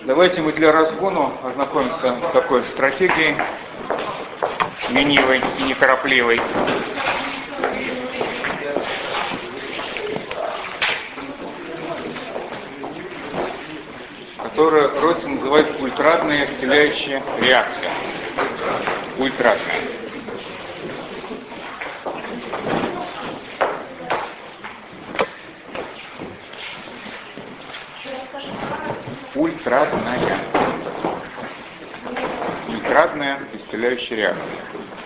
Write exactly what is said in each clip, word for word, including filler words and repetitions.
Давайте мы для разгона ознакомимся с такой стратегией ленивой и неторопливой. Которую Росси называет ультрадная стреляющая реакция. Ультрадная. Ультрадная. Ультрадная исцеляющая реакция.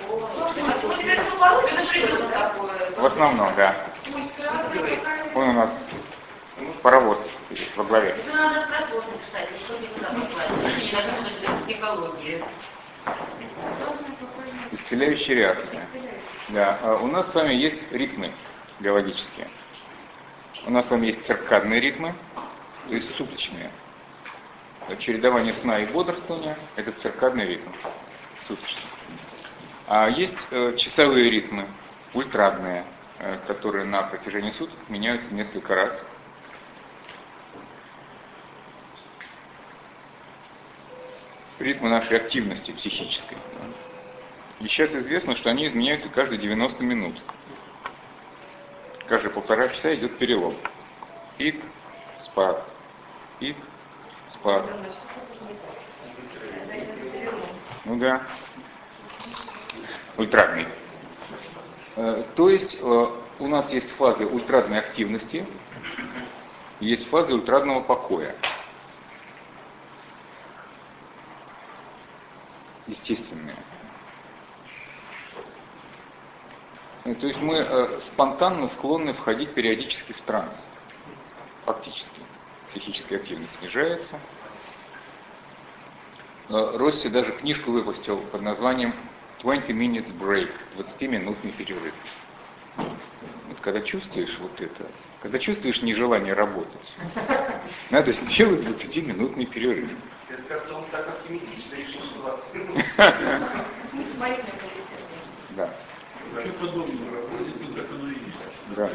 В основном, да. Он у нас паровоз во главе. Исцеляющая реакция. Да. А у нас с вами есть ритмы биологические. У нас с вами есть циркадные ритмы, то есть суточные. Чередование сна и бодрствования – это циркадный ритм, суточный. А есть э, часовые ритмы, ультрадные, э, которые на протяжении суток меняются несколько раз. Ритмы нашей активности психической. И сейчас известно, что они изменяются каждые девяносто минут. Каждые полтора часа идет перелом. Пик, спад, пик, спад. Ну да. Ультрадный. То есть у нас есть фазы ультрадной активности, есть фазы ультрадного покоя. Естественные. То есть мы спонтанно склонны входить периодически в транс. Фактически. Психическая активность снижается. Росси даже книжку выпустил под названием двадцать minutes break, двадцатиминутный перерыв. Вот когда чувствуешь вот это, когда чувствуешь нежелание работать, надо сделать двадцатиминутный перерыв. Это как-то он так оптимистично решил, что двадцать минут. Да. Да.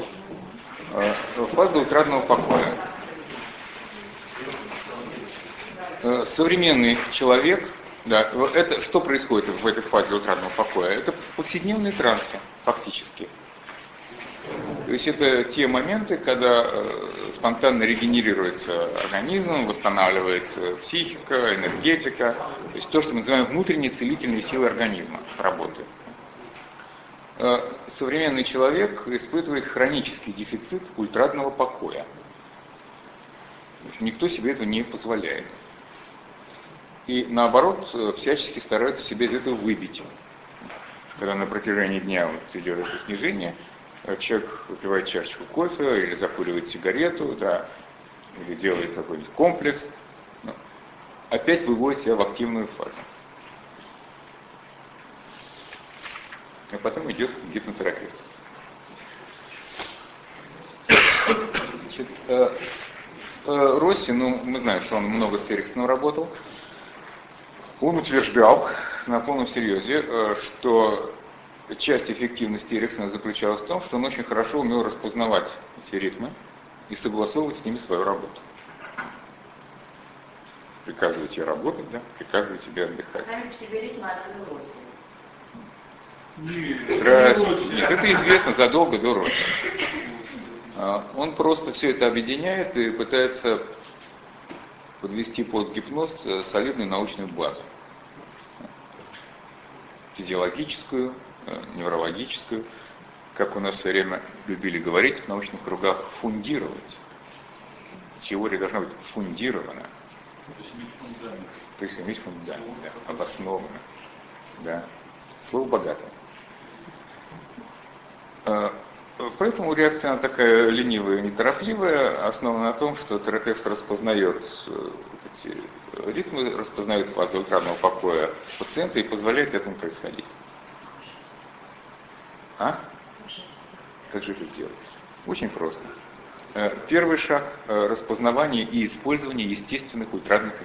Фаза ультрадного покоя. Современный человек, да, это что происходит в этой фазе ультрадного покоя? Это повседневные трансы, фактически. То есть это те моменты, когда э, спонтанно регенерируется организм, восстанавливается психика, энергетика, то есть то, что мы называем внутренние целительные силы организма работают. Э, современный человек испытывает хронический дефицит ультрадного покоя. Никто себе этого не позволяет. И наоборот, всячески стараются себя из этого выбить. Когда на протяжении дня вот идет это снижение, человек выпивает чашечку кофе или закуривает сигарету, да, или делает какой-нибудь комплекс, ну, опять выводит себя в активную фазу. А потом идет гипнотерапевт. Значит, э, э, Росси, ну, мы знаем, что он много с Эриксоном работал. Он утверждал на полном серьезе, что часть эффективности Эриксона заключалась в том, что он очень хорошо умел распознавать эти ритмы и согласовывать с ними свою работу. Приказываю тебе работать, да? Приказываю тебе отдыхать. Сами по себе ритмы открыл Росси. Здравствуйте. Нет, это известно задолго до Росси. Он просто все это объединяет и пытается подвести под гипноз солидную научную базу. Физиологическую, неврологическую, как у нас все время любили говорить в научных кругах, фундировать. Теория должна быть фундирована. То есть иметь фундамент. То есть иметь фундамент, да, обоснованно. Да. Слово богатое. Поэтому реакция она такая ленивая и неторопливая, основана на том, что терапевт распознает эти ритмы, распознает фазу ультрадного покоя пациента и позволяет этому происходить. А? Как же это сделать? Очень просто. Первый шаг – распознавание и использование естественных ультрадных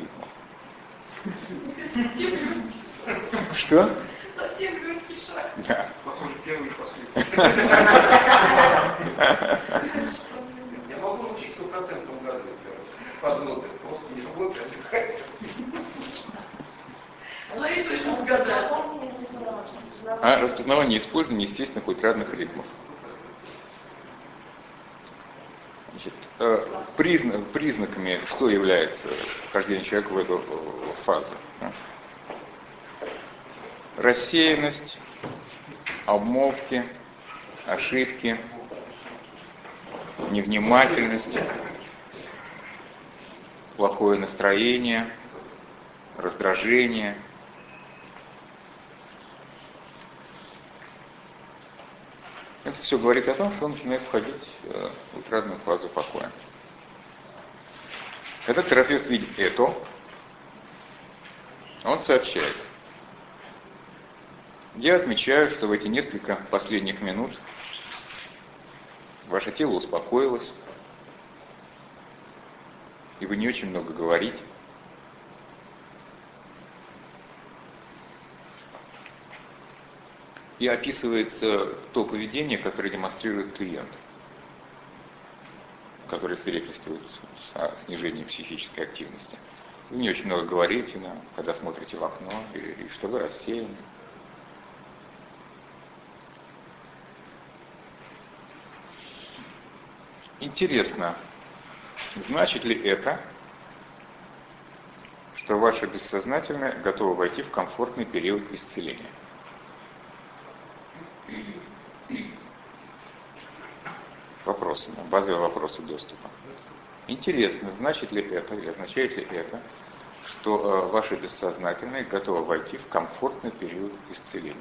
ритмов. Что? Совсем легкий шаг. Да. Похоже, первый и последний. Я могу научить сто процентов угадывать фазу ноты. Просто не могу. Ну и точно угадали. А распознавание использования естественных ультрадных ритмов. Значит, призна, признаками, что является вхождение человека в эту фазу? Рассеянность, обмолвки, ошибки, невнимательность, плохое настроение, раздражение. Это все говорит о том, что он начинает входить в ультрадную фазу покоя. Когда терапевт видит это, он сообщает: я отмечаю, что в эти несколько последних минут ваше тело успокоилось, и вы не очень много говорите. И описывается то поведение, которое демонстрирует клиент, которое свидетельствует о снижении психической активности. Вы не очень много говорите, да, когда смотрите в окно, и, и что вы рассеяны. Интересно, значит ли это, что ваше бессознательное готово войти в комфортный период исцеления? Вопросы, базовые вопросы доступа. Интересно, значит ли это, и означает ли это, что э, ваше бессознательное готово войти в комфортный период исцеления?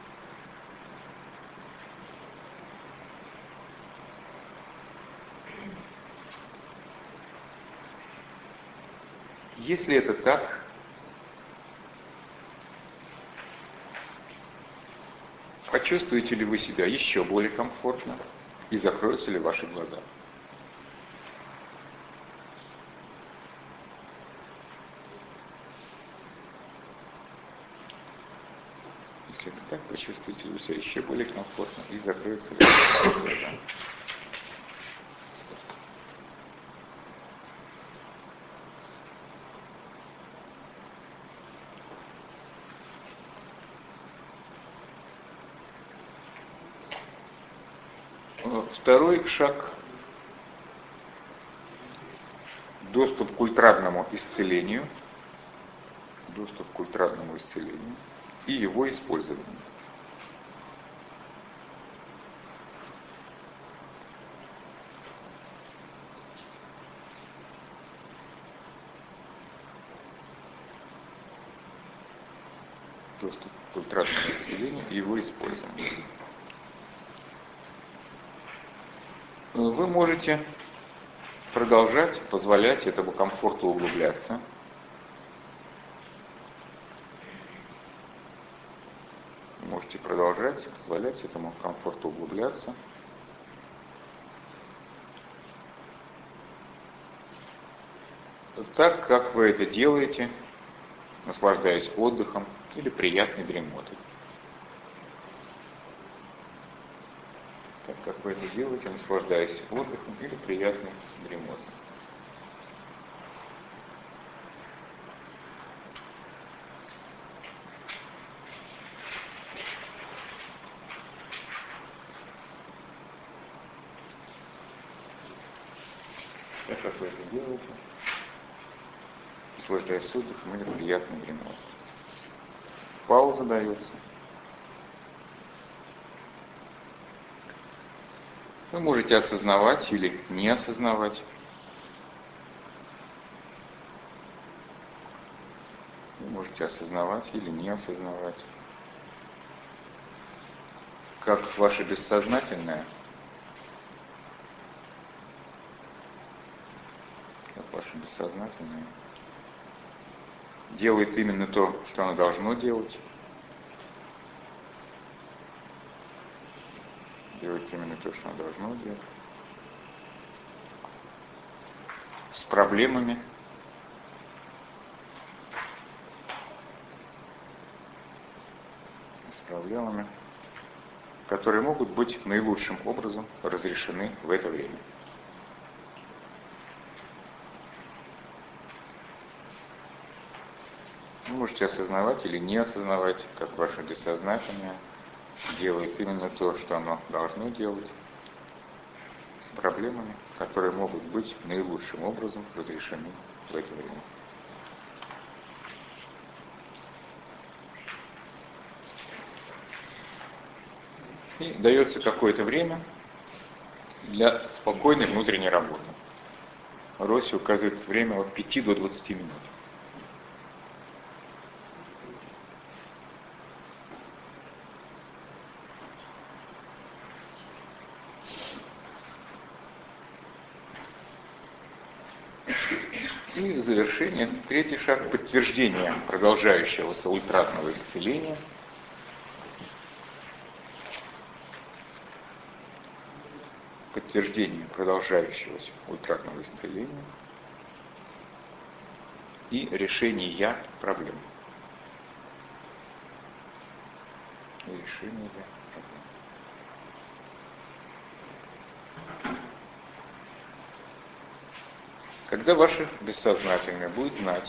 Если это так, почувствуете ли вы себя еще более комфортно и закроются ли ваши глаза? Если это так, почувствуете ли вы себя еще более комфортно и закроются ли ваши глаза? Второй шаг – доступ к ультрадному исцелению, доступ к ультрадному исцелению и его использование. Доступ к ультрадному исцелению и его использование. Вы можете продолжать позволять этому комфорту углубляться. Вы можете продолжать позволять этому комфорту углубляться. Так, как вы это делаете, наслаждаясь отдыхом или приятной дремотой. Так как вы это делаете, наслаждаясь отдыхом или приятной дремотой. Так как вы это делаете, наслаждаясь отдыхом или приятной дремотой. Пауза дается. Вы можете осознавать или не осознавать. Вы можете осознавать или не осознавать. Как ваше бессознательное, как ваше бессознательное делает именно то, что оно должно делать. Делать именно то, что оно должно делать. С проблемами. С проблемами, которые могут быть наилучшим образом разрешены в это время. Вы можете осознавать или не осознавать, как ваше бессознательное делает именно то, что оно должно делать, с проблемами, которые могут быть наилучшим образом разрешены в это время. И дается какое-то время для спокойной внутренней работы. Росси указывает время от пяти до двадцати минут. И завершение, третий шаг, подтверждение продолжающегося ультратного исцеления. Подтверждение продолжающегося ультратного исцеления и решение проблем. И решение проблем. Когда ваше бессознательное будет знать,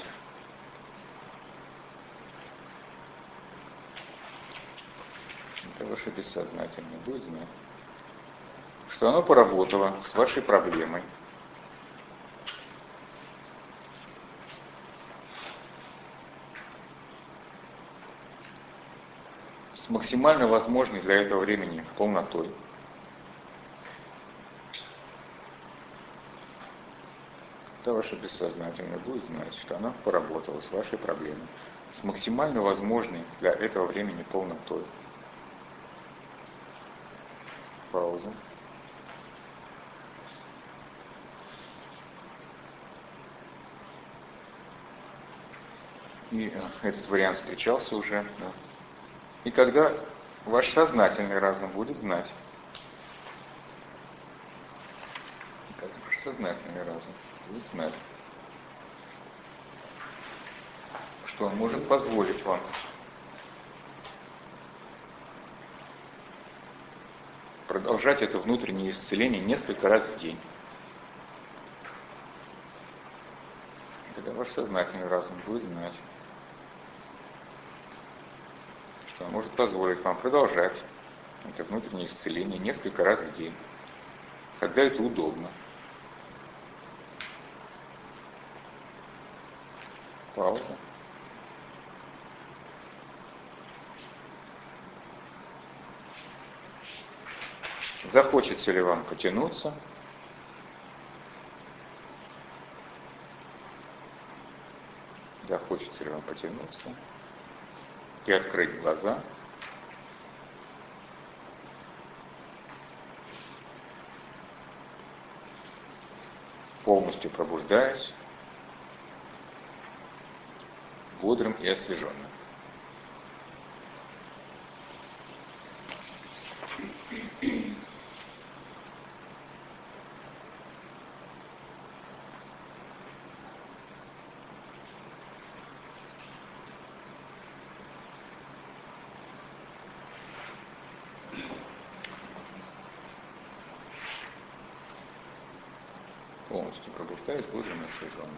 когда ваше бессознательное будет знать, что оно поработало с вашей проблемой, с максимально возможной для этого времени полнотой, когда ваше бессознательное будет знать, что оно поработало с вашей проблемой, с максимально возможной для этого времени полнотой. Пауза. И этот вариант встречался уже. Да. И когда ваш сознательный разум будет знать, когда ваш сознательный разум будет знать, что он может позволить вам продолжать это внутреннее исцеление несколько раз в день. Когда ваш сознательный разум будет знать, что он может позволить вам продолжать это внутреннее исцеление несколько раз в день, когда это удобно. Пауза. Захочется ли вам потянуться? Захочется ли вам потянуться и открыть глаза? Полностью пробуждаясь, бодрым и освеженным. Полностью пробуждаясь, бодрым и освеженным.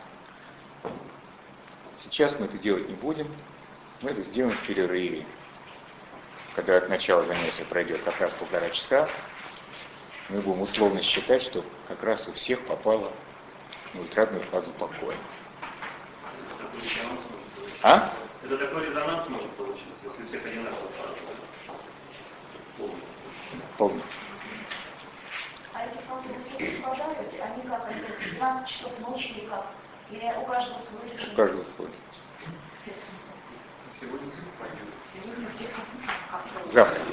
Сейчас мы это делать не будем, мы это сделаем в перерыве. Когда от начала занятия пройдет как раз полтора часа, мы будем условно считать, что как раз у всех попало на ультратную фазу покоя. А? Это такой резонанс может получиться, если у всех одинаково фаза. Полный. А если фазы все совпадают, они как, это двенадцать часов ночи или как? Или у каждого свой режим? У каждого свой. Сегодня совпадет. Завтра.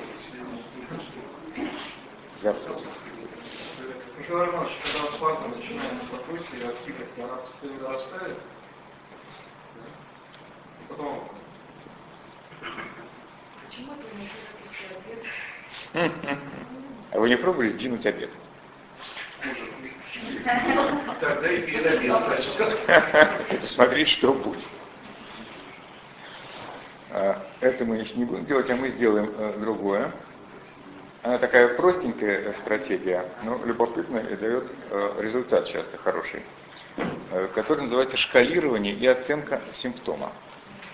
Завтра. Михаил Иванович, когда фаза начинается спокойствие и активность, она постепенно растает, и потом... Почему это не обед? А вы не пробовали сдвинуть обед? Тогда и перед обедом. Посмотреть, что будет. Это мы не будем делать, а мы сделаем другое. Она такая простенькая стратегия, но любопытная и дает результат часто хороший, который называется шкалирование и оценка симптома.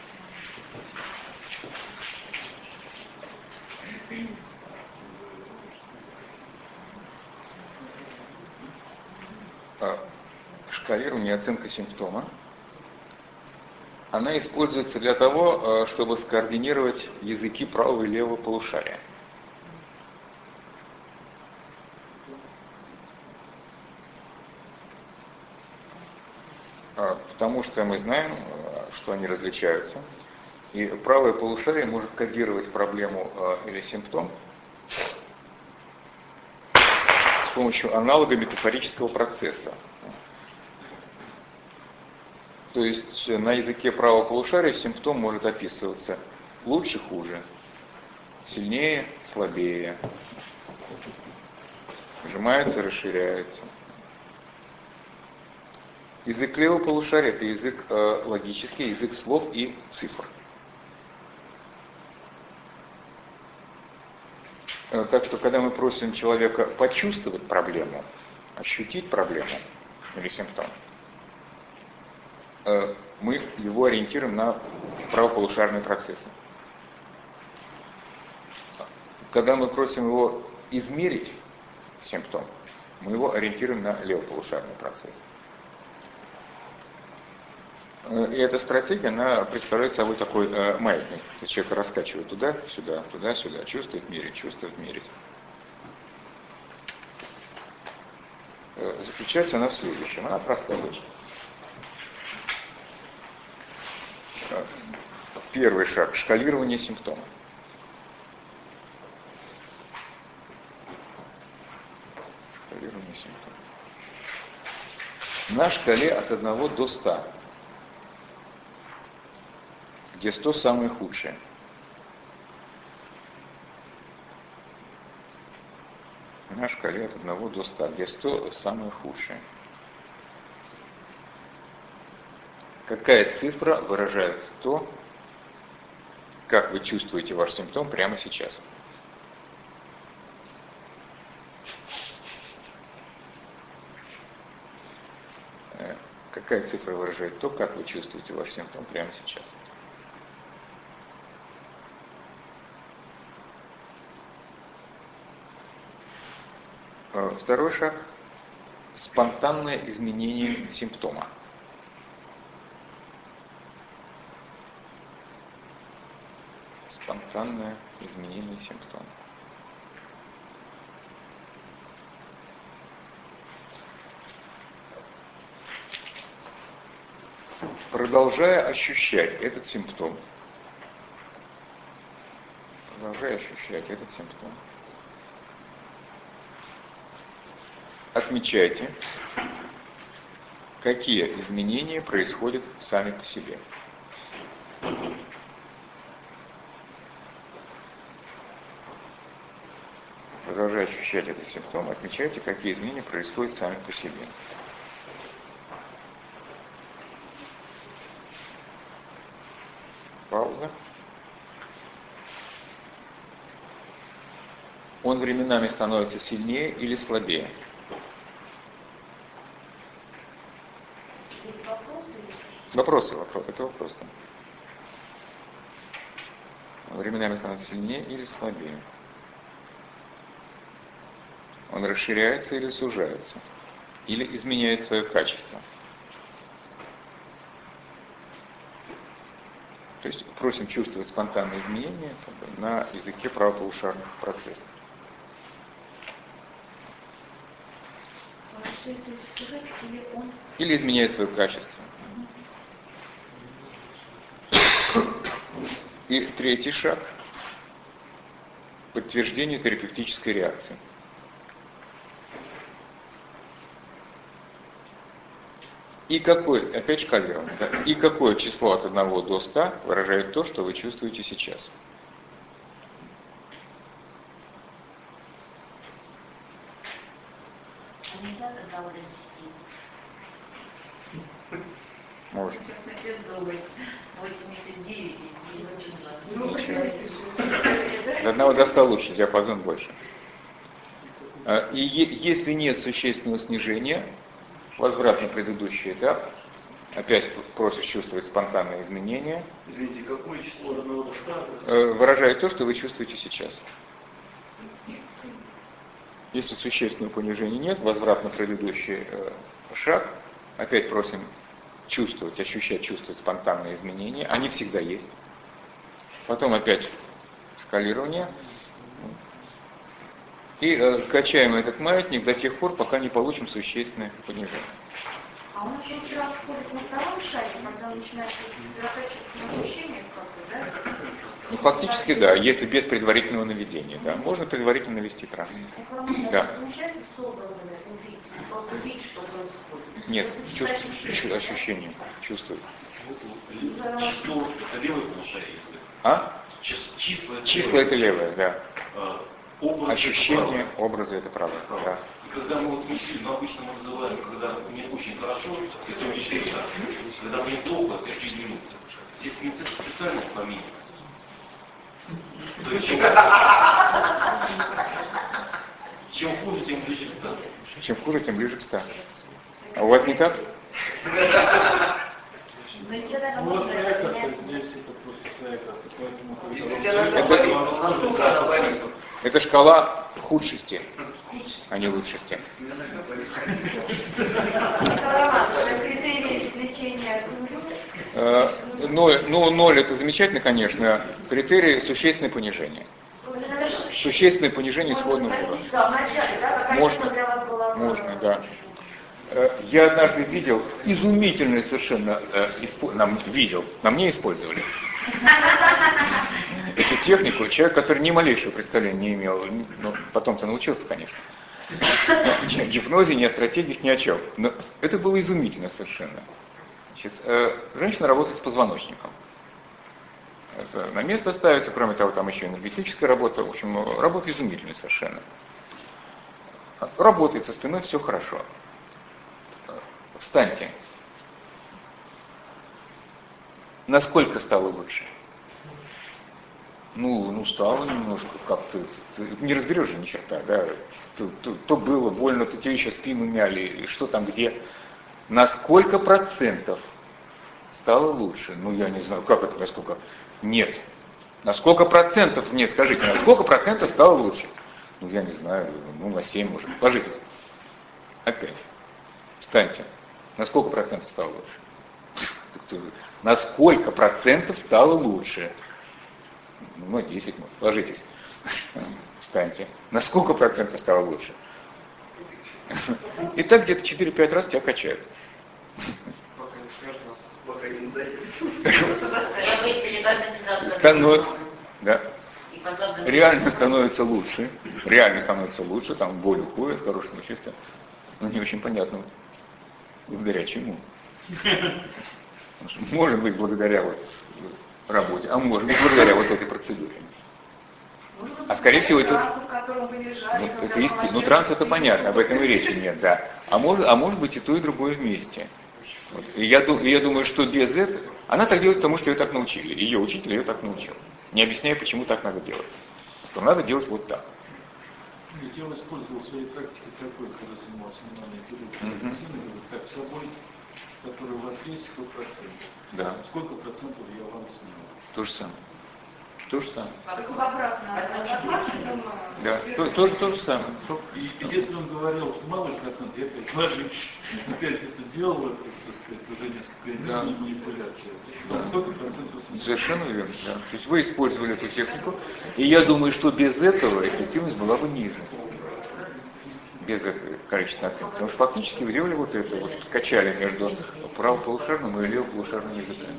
шкалирование и оценка симптома, она используется для того, чтобы скоординировать языки правого и левого полушария. Потому что мы знаем, что они различаются, и правое полушарие может кодировать проблему или симптом с помощью аналога метафорического процесса. То есть на языке правого полушария симптом может описываться лучше, хуже, сильнее, слабее, сжимается, расширяется. Язык левого полушария – это язык э, логический, язык слов и цифр. Э, так что, когда мы просим человека почувствовать проблему, ощутить проблему или симптом, э, мы его ориентируем на правополушарные процессы. Когда мы просим его измерить симптом, мы его ориентируем на левополушарный процесс. И эта стратегия, она представляет собой такой э, маятник. То есть человек раскачивает туда-сюда, туда-сюда, чувствует, мерить, чувствует, мерить. Э, заключается она в следующем. Она простая очень. Э, первый шаг – шкалирование симптома. Шкалирование симптома. На шкале от одного до ста. Где сто самое худшее. На шкале от одного до ста, где сто самое худшее. Какая цифра выражает то, как вы чувствуете ваш симптом прямо сейчас? Какая цифра выражает то, как вы чувствуете ваш симптом прямо сейчас? Второй шаг – спонтанное изменение симптома. Спонтанное изменение симптома. Продолжая ощущать этот симптом, продолжая ощущать этот симптом, отмечайте, какие изменения происходят сами по себе. Продолжая ощущать этот симптом, отмечайте, какие изменения происходят сами по себе. Пауза. Он временами становится сильнее или слабее. Вопросы, вопросы, это вопрос. Он временами становится сильнее или слабее. Он расширяется или сужается. Или изменяет свое качество. То есть просим чувствовать спонтанные изменения на языке правополушарных процессов. Или изменяет свое качество. И третий шаг – подтверждение терапевтической реакции. И какой, опять шкалирование, да, и какое число от одного до ста выражает то, что вы чувствуете сейчас? Нельзя от одного до десяти. Можно. От одного до ста лучше, диапазон больше. И если нет существенного снижения, возврат на предыдущий этап, опять просишь чувствовать спонтанные изменения. Извините, какое число от одного до ста? Выражает то, что вы чувствуете сейчас. Если существенного понижения нет, возврат на предыдущий шаг, Опять просим чувствовать, ощущать, чувствовать спонтанные изменения. Они всегда есть. Потом опять шкалирование. И э, качаем этот маятник до тех пор, пока не получим существенное понижение. А он еще вчера входит на втором шаге, когда он начинает сосредотачиваться на ощущениях как-то, да? Ну, фактически, да, если без предварительного наведения, да. Можно предварительно навести транс. Ну, да. Замечательно с образами увидеть, просто видеть, что происходит. Нет, чувств, чувств, ощущение, чувствует. Число это левое полушарие язык. А? Числа, Числа это левое, да. А, образ ощущение, это образы это правое. Да. И когда мы вот мужчины, ну, обычно мы называем, когда мне очень хорошо, это уличный шаг. Когда мне плохо, это через минуту. Здесь принцип специальный по минимуму. То есть, чем, чем хуже, тем ближе к ста. Чем хуже, тем ближе к ста. А у вас не так? Вот своя карта, здесь это просто своя карта, поэтому Это, это шкала худшести, а не лучшести. Критерии лечения Э, Ноль, ну, ноль это замечательно, конечно. Критерий существенное понижение. Существенное понижение исходного уровня. Можно, можно, да. Э, Я однажды видел изумительное совершенно, э, испо- нам видел, на мне использовали эту технику, человек, который ни малейшего представления не имел, ну, потом-то научился, конечно, ни о гипнозе, ни о стратегиях, ни о чем. Но это было изумительно совершенно. Значит, э, женщина работает с позвоночником. Это на место ставится, кроме того, там еще энергетическая работа. В общем, работа изумительная совершенно. Работает со спиной, все хорошо. Встаньте. Насколько стало лучше? Ну, ну стало немножко как-то. Ты не разберешь же ни черта, да? То, то, то было больно, то тебе еще спину мяли, что там, где. На сколько процентов стало лучше? Ну, я не знаю, как это, насколько? Нет. На сколько процентов, мне скажите, на сколько процентов стало лучше? Ну, я не знаю, ну, на семь, может. Ложитесь. Опять. Встаньте. На сколько процентов стало лучше? На сколько процентов стало лучше? Ну, на десять, может. Ложитесь. Встаньте. На сколько процентов стало лучше? И так где-то четыре-пять раз тебя качают. Станов... Да. Реально становится лучше. Реально становится лучше. Там боль уходит, хорошее самочувствие. Но не очень понятно. Вот. Благодаря чему? Может быть, благодаря вот работе, а может быть, благодаря вот этой процедуре. А скорее всего, это, ну, это естественно. Ну, транс это понятно, об этом и речи нет, да. А может, а может быть и то, и другое вместе. Вот. И я, я думаю, что без этого... Она так делает, потому что ее так научили. Ее учитель ее так научил. Не объясняя, почему так надо делать. Что надо делать вот так. Я использовал в своей практике такой, когда занимался вниманием, как собой, который у вас есть, сто процентов. Да. Сколько процентов я вам сниму? То же самое. То же самое. А как обратно? Да, то, то, то же самое. И, и если он говорил малый процент, я опять, смотри, опять это делал, это, так сказать, уже несколько лет, да. Манипуляция. Да. Сколько процентов сниму? Совершенно верно, да. То есть вы использовали эту технику, и я думаю, что без этого эффективность была бы ниже. Без этого количественной оценки. Потому что фактически вы делали вот это, вот качали между правополушарным и левополушарным языками.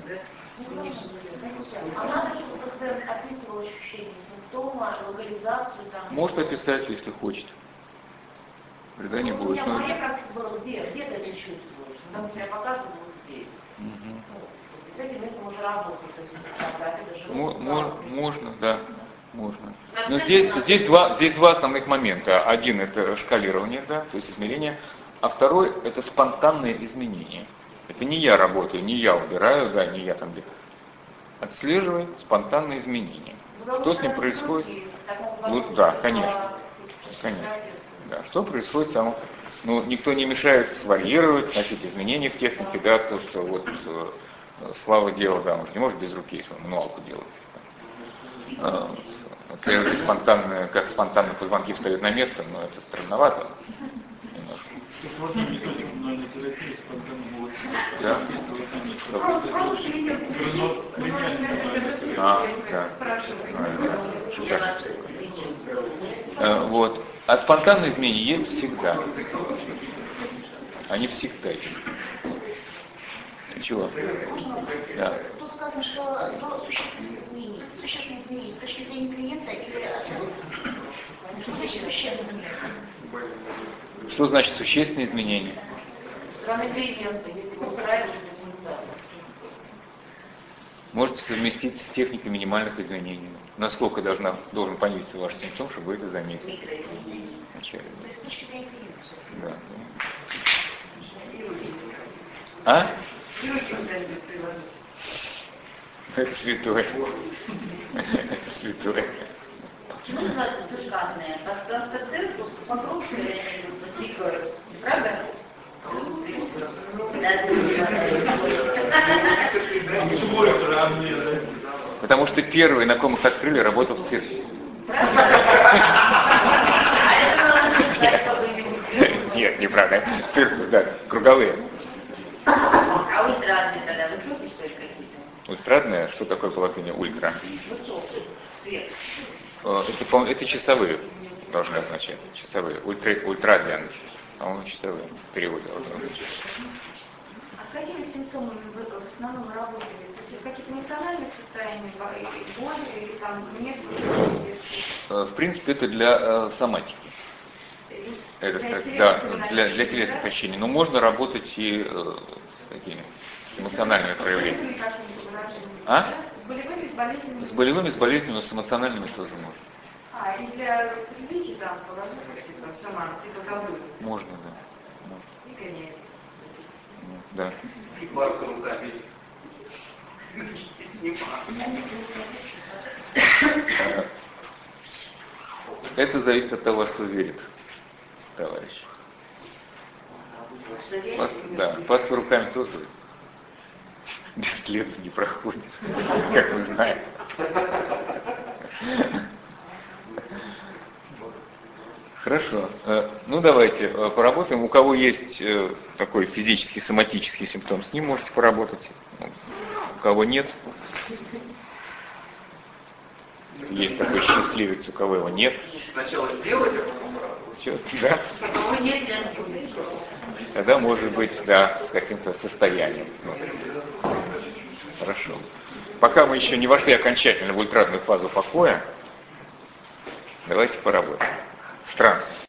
А надо, чтобы пациент описывал ощущения симптома, локализацию там? Может описать, если хочет. Вреда не будет. У меня Но... моя практика была, где, где ты это чувствуешь? Потому что я показывала вот здесь. Угу. С этим местом уже работаю. То есть, это же Мо- можно, да. Можно. Но здесь, здесь, два, здесь два основных момента. Один это шкалирование, да, то есть измерение, а второй это спонтанное изменение. Это не я работаю, не я убираю, да, не я там отслеживаю спонтанное изменение. Что с ним происходит? Ну, да, конечно. Конечно. Да, что происходит само? Ну, никто не мешает сварьировать, вносить изменения в технике, да, то, что вот э, Слава делал, да, он же не может без руки, если он мануалку делает. А, отслеживать спонтанно, как спонтанно позвонки встают на место, но это странновато немножко. Сейчас можно методику мануальной терапии спонтанно было. Да? А, да. А, вот. А спонтанные изменения есть всегда. Они всегда есть. Чего? Да. Тут сказано, что до существенных изменений. Существенные изменения с точки зрения клиента или что значит существенные? Что значит существенные изменения? Стороны клиента, если вы устраиваете результат. Можете совместить с техникой минимальных изменений. Насколько должна, должен понизиться ваш симптом, чтобы вы это заметили? Вначале. То есть с точки зрения клиента. Да. А? Это святое. Это святое. Почему называется циркадная? Потому что циркус вокруг возникает. Правда? Потому что первый, на ком их открыли, работал в цирке. Нет, неправда. Циркус, да, круговые. А ультрадные тогда высокие, что ли, какие-то? Ультрадные? Что такое по латыни ультра? Высокие. Свет. Это, по-моему, это часовые должны означать. Часовые. Ультра, ультрадиан. По-моему, часовые. Перевод должны означать. А с какими симптомами вы в основном работаете? То есть какие-то эмоциональные состояния, боли или там нет? В принципе, это для э, соматики. Это, для да, для, для телесных ощущений. Но можно работать и э, с, такими, с эмоциональными проявлениями. А? С болевыми, с болезненными? С болевыми, с болезненными, но с эмоциональными тоже можно. А, и для приличия там положить, типа, сама, типа колдует? Можно, да. Можно. И гоняет. Да. И барса руками. Это зависит от того, что верит товарищ. Пас, да, пасу руками тоже бесследно не проходит, как мы знаем. Хорошо. Ну давайте поработаем. У кого есть такой физический, соматический симптом, с ним можете поработать. У кого нет, есть такой счастливец, у кого его нет. Сначала сделать, а потом поработать. Да? Кого нет, я не буду. Тогда может быть, да, с каким-то состоянием. Хорошо. Пока мы еще не вошли окончательно в ультрадную фазу покоя, давайте поработаем. С трансом.